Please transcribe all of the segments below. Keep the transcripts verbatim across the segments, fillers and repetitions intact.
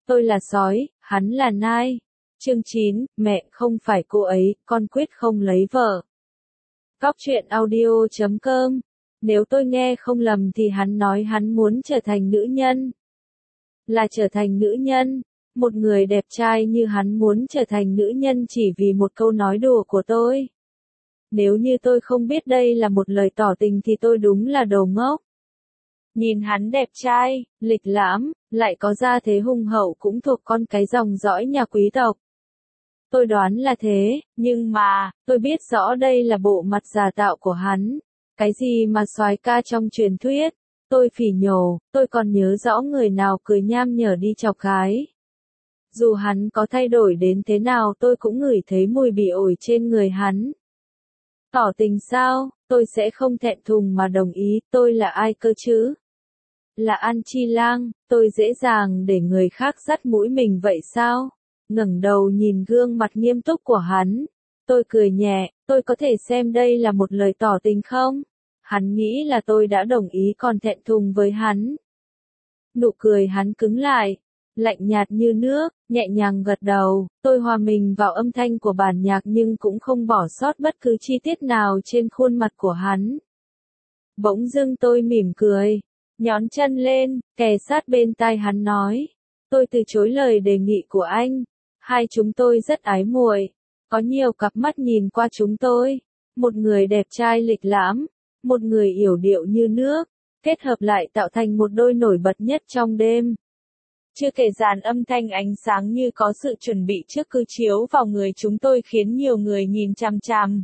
Tôi là sói, hắn là nai. Chương chín, mẹ không phải cô ấy, con quyết không lấy vợ. Góc truyện audio chấm com. Nếu tôi nghe không lầm thì hắn nói hắn muốn trở thành nữ nhân. Là trở thành nữ nhân. Một người đẹp trai như hắn muốn trở thành nữ nhân chỉ vì một câu nói đùa của tôi. Nếu như tôi không biết đây là một lời tỏ tình thì tôi đúng là đồ ngốc. Nhìn hắn đẹp trai, lịch lãm, lại có gia thế hùng hậu cũng thuộc con cái dòng dõi nhà quý tộc. Tôi đoán là thế, nhưng mà, tôi biết rõ đây là bộ mặt giả tạo của hắn. Cái gì mà soái ca trong truyền thuyết. Tôi phỉ nhổ, tôi còn nhớ rõ người nào cười nham nhở đi chọc gái. Dù hắn có thay đổi đến thế nào tôi cũng ngửi thấy mùi bị ổi trên người hắn. Tỏ tình sao, tôi sẽ không thẹn thùng mà đồng ý, tôi là ai cơ chứ? Là An Chi Lang, tôi dễ dàng để người khác dắt mũi mình vậy sao? Ngẩng đầu nhìn gương mặt nghiêm túc của hắn. Tôi cười nhẹ, tôi có thể xem đây là một lời tỏ tình không? Hắn nghĩ là tôi đã đồng ý còn thẹn thùng với hắn. Nụ cười hắn cứng lại, lạnh nhạt như nước, nhẹ nhàng gật đầu, tôi hòa mình vào âm thanh của bản nhạc nhưng cũng không bỏ sót bất cứ chi tiết nào trên khuôn mặt của hắn. Bỗng dưng tôi mỉm cười, nhón chân lên, kề sát bên tai hắn nói, tôi từ chối lời đề nghị của anh, hai chúng tôi rất ái muội, có nhiều cặp mắt nhìn qua chúng tôi, một người đẹp trai lịch lãm, một người yểu điệu như nước, kết hợp lại tạo thành một đôi nổi bật nhất trong đêm. Chưa kể dàn âm thanh ánh sáng như có sự chuẩn bị trước cứ chiếu vào người chúng tôi khiến nhiều người nhìn chằm chằm.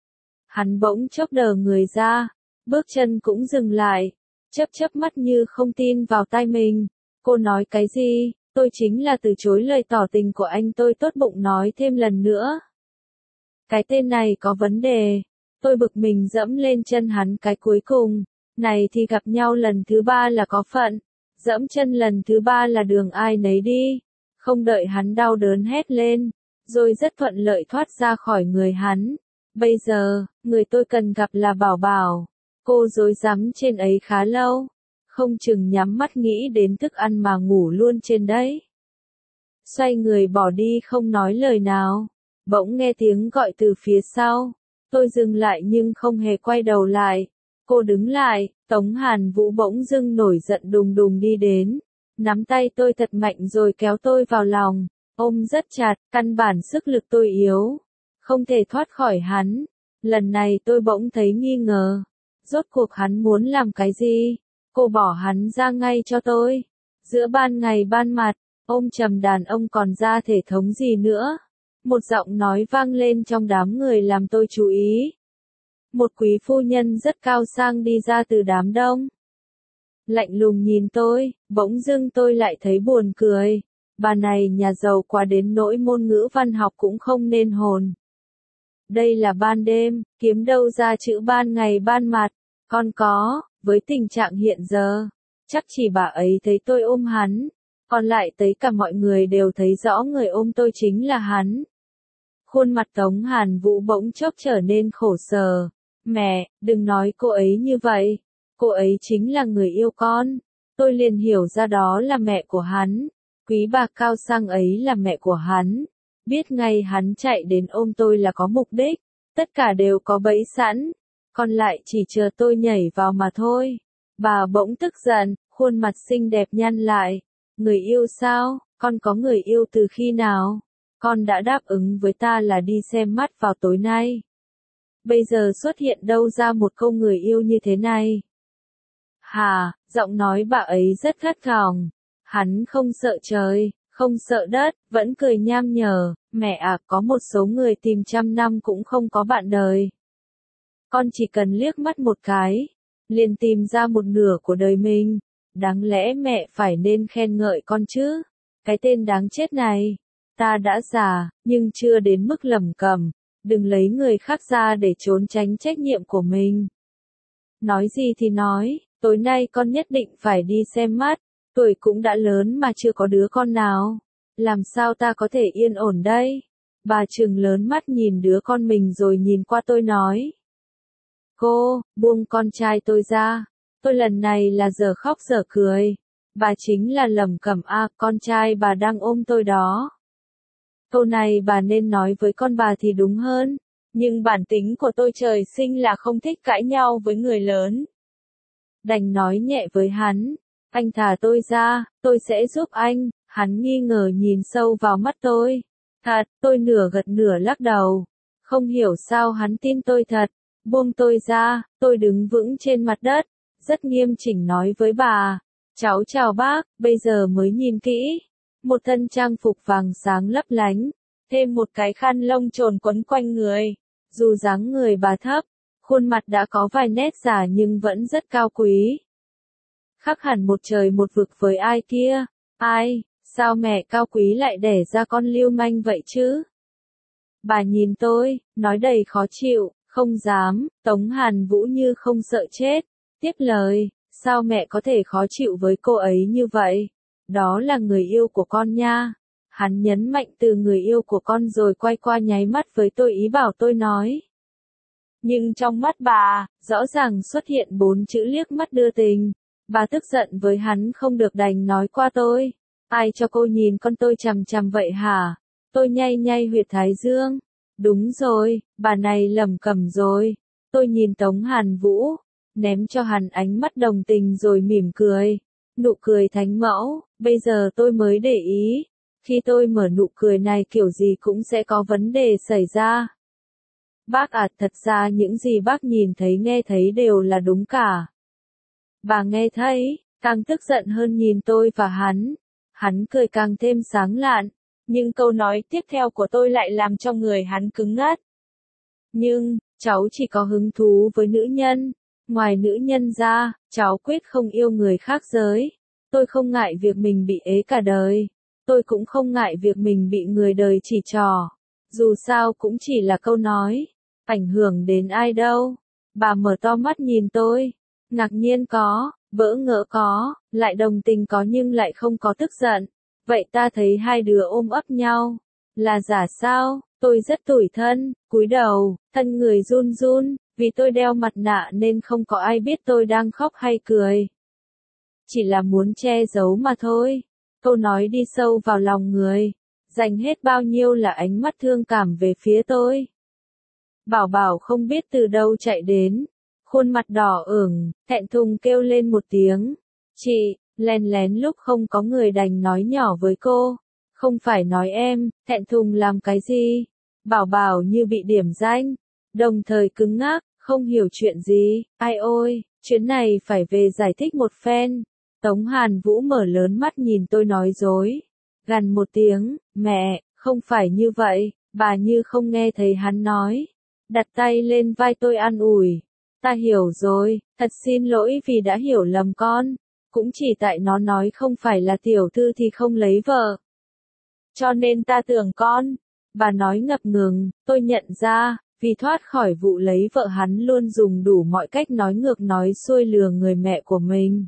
Hắn bỗng chốc đờ người ra, bước chân cũng dừng lại, chớp chớp mắt như không tin vào tai mình. Cô nói cái gì? Tôi chính là từ chối lời tỏ tình của anh, tôi tốt bụng nói thêm lần nữa. Cái tên này có vấn đề. Tôi bực mình dẫm lên chân hắn cái cuối cùng. Này thì gặp nhau lần thứ ba là có phận. Dẫm chân lần thứ ba là đường ai nấy đi. Không đợi hắn đau đớn hét lên. Rồi rất thuận lợi thoát ra khỏi người hắn. Bây giờ, người tôi cần gặp là Bảo Bảo. Cô rối rắm trên ấy khá lâu. Không chừng nhắm mắt nghĩ đến thức ăn mà ngủ luôn trên đấy. Xoay người bỏ đi không nói lời nào. Bỗng nghe tiếng gọi từ phía sau. Tôi dừng lại nhưng không hề quay đầu lại. Cô đứng lại, Tống Hàn Vũ bỗng dưng nổi giận đùng đùng đi đến. Nắm tay tôi thật mạnh rồi kéo tôi vào lòng. Ôm rất chặt, căn bản sức lực tôi yếu. Không thể thoát khỏi hắn. Lần này tôi bỗng thấy nghi ngờ. Rốt cuộc hắn muốn làm cái gì? Cô bỏ hắn ra ngay cho tôi. Giữa ban ngày ban mặt, ôm chầm đàn ông còn ra thể thống gì nữa. Một giọng nói vang lên trong đám người làm tôi chú ý. Một quý phu nhân rất cao sang đi ra từ đám đông. Lạnh lùng nhìn tôi, bỗng dưng tôi lại thấy buồn cười. Bà này nhà giàu quá đến nỗi môn ngữ văn học cũng không nên hồn. Đây là ban đêm, kiếm đâu ra chữ ban ngày ban mặt. Còn có, với tình trạng hiện giờ, chắc chỉ bà ấy thấy tôi ôm hắn. Còn lại tới cả mọi người đều thấy rõ người ôm tôi chính là hắn. Khuôn mặt Tống Hàn Vũ bỗng chốc trở nên khổ sở. Mẹ, đừng nói cô ấy như vậy. Cô ấy chính là người yêu con. Tôi liền hiểu ra đó là mẹ của hắn. Quý bà cao sang ấy là mẹ của hắn. Biết ngay hắn chạy đến ôm tôi là có mục đích. Tất cả đều có bẫy sẵn. Còn lại chỉ chờ tôi nhảy vào mà thôi. Bà bỗng tức giận, khuôn mặt xinh đẹp nhăn lại. Người yêu sao? Con có người yêu từ khi nào? Con đã đáp ứng với ta là đi xem mắt vào tối nay. Bây giờ xuất hiện đâu ra một câu người yêu như thế này? Hà, giọng nói bà ấy rất gắt gỏng. Hắn không sợ trời, không sợ đất, vẫn cười nham nhở. Mẹ à, có một số người tìm trăm năm cũng không có bạn đời. Con chỉ cần liếc mắt một cái, liền tìm ra một nửa của đời mình. Đáng lẽ mẹ phải nên khen ngợi con chứ. Cái tên đáng chết này. Ta đã già, nhưng chưa đến mức lẩm cẩm. Đừng lấy người khác ra để trốn tránh trách nhiệm của mình. Nói gì thì nói, tối nay con nhất định phải đi xem mắt. Tuổi cũng đã lớn mà chưa có đứa con nào. Làm sao ta có thể yên ổn đây? Bà trừng lớn mắt nhìn đứa con mình rồi nhìn qua tôi nói. Cô, buông con trai tôi ra. Tôi lần này là giờ khóc giờ cười. Bà chính là Lầm Cẩm a, con trai bà đang ôm tôi đó. Câu này bà nên nói với con bà thì đúng hơn, nhưng bản tính của tôi trời sinh là không thích cãi nhau với người lớn. Đành nói nhẹ với hắn, anh thả tôi ra, tôi sẽ giúp anh. Hắn nghi ngờ nhìn sâu vào mắt tôi. Thật, tôi nửa gật nửa lắc đầu. Không hiểu sao hắn tin tôi thật. Buông tôi ra, tôi đứng vững trên mặt đất, rất nghiêm chỉnh nói với bà. Cháu chào bác, bây giờ mới nhìn kỹ. Một thân trang phục vàng sáng lấp lánh, thêm một cái khăn lông trồn quấn quanh người. Dù dáng người bà thấp, khuôn mặt đã có vài nét già nhưng vẫn rất cao quý. Khác hẳn một trời một vực với ai kia. Ai, sao mẹ cao quý lại đẻ ra con lưu manh vậy chứ? Bà nhìn tôi, nói đầy khó chịu, không dám. Tống Hàn Vũ như không sợ chết. Tiếp lời, sao mẹ có thể khó chịu với cô ấy như vậy? Đó là người yêu của con nha. Hắn nhấn mạnh từ người yêu của con rồi quay qua nháy mắt với tôi ý bảo tôi nói. Nhưng trong mắt bà, rõ ràng xuất hiện bốn chữ liếc mắt đưa tình. Bà tức giận với hắn không được đành nói qua tôi. Ai cho cô nhìn con tôi chằm chằm vậy hả? Tôi nhay nhay huyệt thái dương. Đúng rồi, bà này Lầm Cẩm rồi. Tôi nhìn Tống Hàn Vũ, ném cho hắn ánh mắt đồng tình rồi mỉm cười. Nụ cười thánh mẫu, bây giờ tôi mới để ý. Khi tôi mở nụ cười này kiểu gì cũng sẽ có vấn đề xảy ra. Bác à, thật ra những gì bác nhìn thấy nghe thấy đều là đúng cả. Bà nghe thấy, càng tức giận hơn nhìn tôi và hắn. Hắn cười càng thêm sáng lạn, nhưng câu nói tiếp theo của tôi lại làm cho người hắn cứng ngắt. Nhưng, cháu chỉ có hứng thú với nữ nhân. Ngoài nữ nhân ra, cháu quyết không yêu người khác giới. Tôi không ngại việc mình bị ế cả đời. Tôi cũng không ngại việc mình bị người đời chỉ trỏ. Dù sao cũng chỉ là câu nói. Ảnh hưởng đến ai đâu. Bà mở to mắt nhìn tôi. Ngạc nhiên có, bỡ ngỡ có, lại đồng tình có nhưng lại không có tức giận. Vậy ta thấy hai đứa ôm ấp nhau. Là giả sao? Tôi rất tủi thân, cúi đầu, thân người run run, vì tôi đeo mặt nạ nên không có ai biết tôi đang khóc hay cười. Chỉ là muốn che giấu mà thôi. Câu nói đi sâu vào lòng người, dành hết bao nhiêu là ánh mắt thương cảm về phía tôi. Bảo Bảo không biết từ đâu chạy đến, khuôn mặt đỏ ửng, thẹn thùng kêu lên một tiếng. Chị, lén lén lúc không có người đành nói nhỏ với cô. Không phải nói em, thẹn thùng làm cái gì? Bảo Bảo như bị điểm danh, đồng thời cứng ngắc, không hiểu chuyện gì. Ai ôi, chuyến này phải về giải thích một phen. Tống Hàn Vũ mở lớn mắt nhìn tôi nói dối. Gằn một tiếng, mẹ, không phải như vậy, bà như không nghe thấy hắn nói. Đặt tay lên vai tôi an ủi. Ta hiểu rồi, thật xin lỗi vì đã hiểu lầm con. Cũng chỉ tại nó nói không phải là tiểu thư thì không lấy vợ. Cho nên ta tưởng con. Bà nói ngập ngừng, tôi nhận ra, vì thoát khỏi vụ lấy vợ hắn luôn dùng đủ mọi cách nói ngược nói xuôi lừa người mẹ của mình.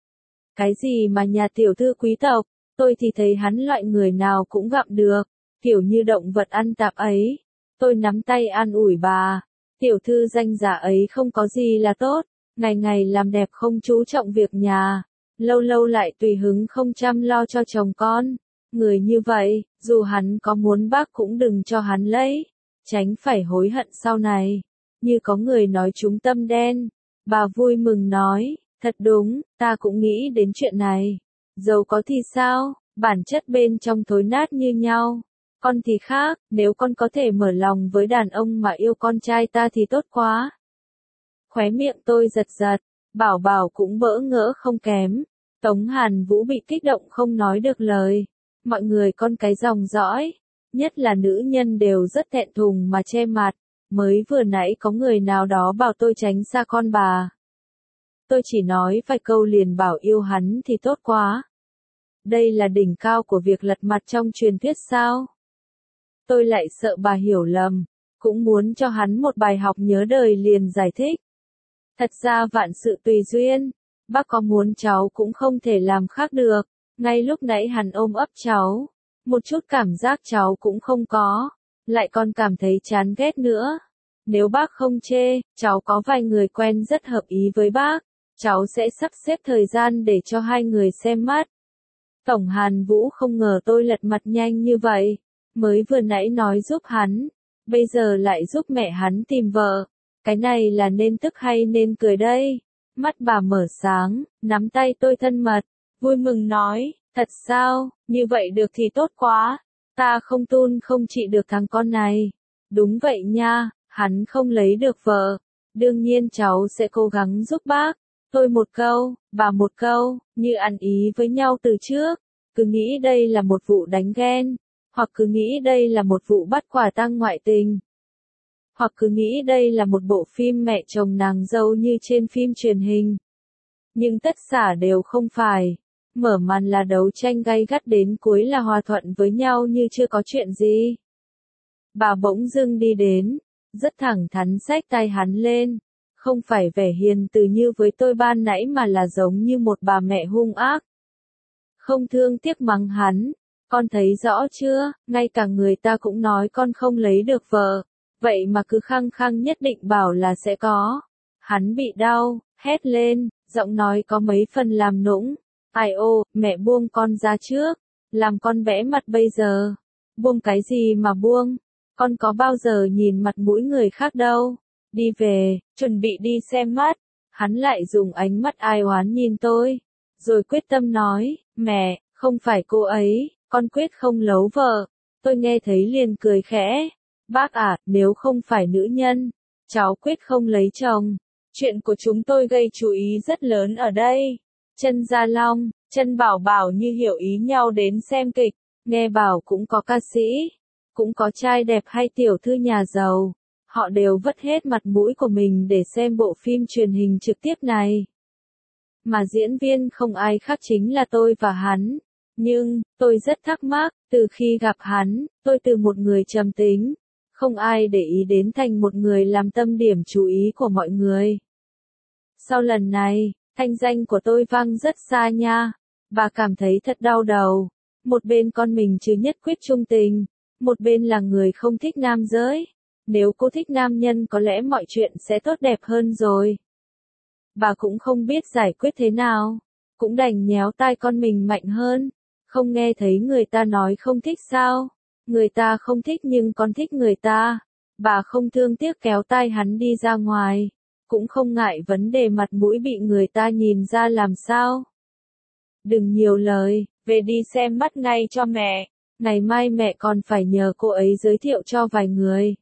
Cái gì mà nhà tiểu thư quý tộc, tôi thì thấy hắn loại người nào cũng gặp được, kiểu như động vật ăn tạp ấy. Tôi nắm tay an ủi bà, tiểu thư danh giả ấy không có gì là tốt, ngày ngày làm đẹp không chú trọng việc nhà, lâu lâu lại tùy hứng không chăm lo cho chồng con. Người như vậy, dù hắn có muốn bác cũng đừng cho hắn lấy, tránh phải hối hận sau này. Như có người nói trúng tâm đen, bà vui mừng nói, thật đúng, ta cũng nghĩ đến chuyện này. Dẫu có thì sao, bản chất bên trong thối nát như nhau. Con thì khác, nếu con có thể mở lòng với đàn ông mà yêu con trai ta thì tốt quá. Khóe miệng tôi giật giật, Bảo Bảo cũng bỡ ngỡ không kém. Tống Hàn Vũ bị kích động không nói được lời. Mọi người con cái dòng dõi, nhất là nữ nhân đều rất thẹn thùng mà che mặt. Mới vừa nãy có người nào đó bảo tôi tránh xa con bà. Tôi chỉ nói vài câu liền bảo yêu hắn thì tốt quá. Đây là đỉnh cao của việc lật mặt trong truyền thuyết sao? Tôi lại sợ bà hiểu lầm, cũng muốn cho hắn một bài học nhớ đời liền giải thích. Thật ra vạn sự tùy duyên, bác có muốn cháu cũng không thể làm khác được. Ngay lúc nãy hắn ôm ấp cháu, một chút cảm giác cháu cũng không có, lại còn cảm thấy chán ghét nữa. Nếu bác không chê, cháu có vài người quen rất hợp ý với bác. cháu sẽ sắp xếp thời gian để cho hai người xem mắt. Tổng Hàn Vũ không ngờ tôi lật mặt nhanh như vậy, mới vừa nãy nói giúp hắn, bây giờ lại giúp mẹ hắn tìm vợ, cái này là nên tức hay nên cười đây? Mắt bà mở sáng, nắm tay tôi thân mật, vui mừng nói, thật sao, như vậy được thì tốt quá, ta không tun không trị được thằng con này. Đúng vậy nha, hắn không lấy được vợ, đương nhiên cháu sẽ cố gắng giúp bác. Tôi một câu, bà một câu, như ăn ý với nhau từ trước, cứ nghĩ đây là một vụ đánh ghen, hoặc cứ nghĩ đây là một vụ bắt quả tang ngoại tình, hoặc cứ nghĩ đây là một bộ phim mẹ chồng nàng dâu như trên phim truyền hình. Nhưng tất cả đều không phải. Mở màn là đấu tranh gay gắt đến cuối là hòa thuận với nhau như chưa có chuyện gì. Bà bỗng dưng đi đến, rất thẳng thắn xách tay hắn lên, không phải vẻ hiền từ như với tôi ban nãy mà là giống như một bà mẹ hung ác. Không thương tiếc mắng hắn, con thấy rõ chưa, ngay cả người ta cũng nói con không lấy được vợ, vậy mà cứ khăng khăng nhất định bảo là sẽ có. Hắn bị đau, hét lên, giọng nói có mấy phần làm nũng. Ai ô, mẹ buông con ra trước, làm con vẽ mặt bây giờ. Buông cái gì mà buông, con có bao giờ nhìn mặt mũi người khác đâu. Đi về, chuẩn bị đi xem mắt, hắn lại dùng ánh mắt ai oán nhìn tôi, rồi quyết tâm nói, mẹ, không phải cô ấy, con quyết không lấu vợ. Tôi nghe thấy liền cười khẽ, bác à, nếu không phải nữ nhân, cháu quyết không lấy chồng. Chuyện của chúng tôi gây chú ý rất lớn ở đây. Chân Gia Long, Chân Bảo Bảo như hiểu ý nhau đến xem kịch, nghe bảo cũng có ca sĩ, cũng có trai đẹp hay tiểu thư nhà giàu. Họ đều vất hết mặt mũi của mình để xem bộ phim truyền hình trực tiếp này. Mà diễn viên không ai khác chính là tôi và hắn. Nhưng, tôi rất thắc mắc, từ khi gặp hắn, tôi từ một người trầm tính, không ai để ý đến thành một người làm tâm điểm chú ý của mọi người. Sau lần này, thanh danh của tôi vang rất xa nha. Bà cảm thấy thật đau đầu. Một bên con mình chứ nhất quyết trung tình, một bên là người không thích nam giới. Nếu cô thích nam nhân có lẽ mọi chuyện sẽ tốt đẹp hơn rồi. Bà cũng không biết giải quyết thế nào, cũng đành nhéo tai con mình mạnh hơn. Không nghe thấy người ta nói không thích sao? Người ta không thích nhưng con thích người ta. Bà không thương tiếc kéo tai hắn đi ra ngoài, cũng không ngại vấn đề mặt mũi bị người ta nhìn ra làm sao. Đừng nhiều lời, về đi xem mắt ngay cho mẹ, ngày mai mẹ còn phải nhờ cô ấy giới thiệu cho vài người.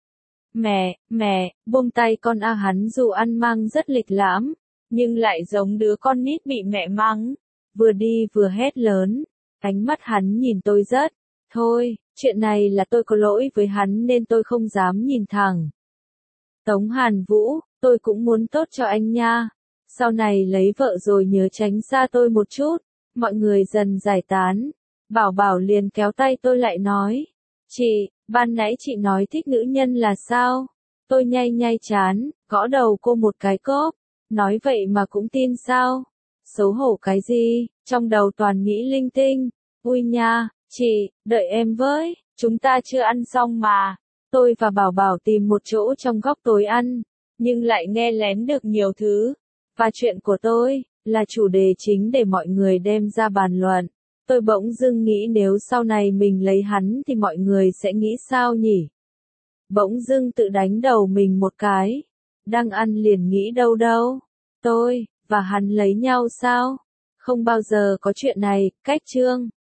Mẹ, mẹ, buông tay con a. Hắn dù ăn mang rất lịch lãm, nhưng lại giống đứa con nít bị mẹ mắng. Vừa đi vừa hét lớn, ánh mắt hắn nhìn tôi rất. Thôi, chuyện này là tôi có lỗi với hắn nên tôi không dám nhìn thẳng. Tống Hàn Vũ, tôi cũng muốn tốt cho anh nha. Sau này lấy vợ rồi nhớ tránh xa tôi một chút. Mọi người dần giải tán. Bảo Bảo liền kéo tay tôi lại nói. Chị, ban nãy chị nói thích nữ nhân là sao? Tôi nhay nhay chán, gõ đầu cô một cái cóp. Nói vậy mà cũng tin sao? Xấu hổ cái gì, trong đầu toàn nghĩ linh tinh. Ui nha, chị, đợi em với, chúng ta chưa ăn xong mà. Tôi và Bảo Bảo tìm một chỗ trong góc tối ăn, nhưng lại nghe lén được nhiều thứ. Và chuyện của tôi, là chủ đề chính để mọi người đem ra bàn luận. Tôi bỗng dưng nghĩ nếu sau này mình lấy hắn thì mọi người sẽ nghĩ sao nhỉ? Bỗng dưng tự đánh đầu mình một cái. Đang ăn liền nghĩ đâu đâu. Tôi, và hắn lấy nhau sao? Không bao giờ có chuyện này, cách chương.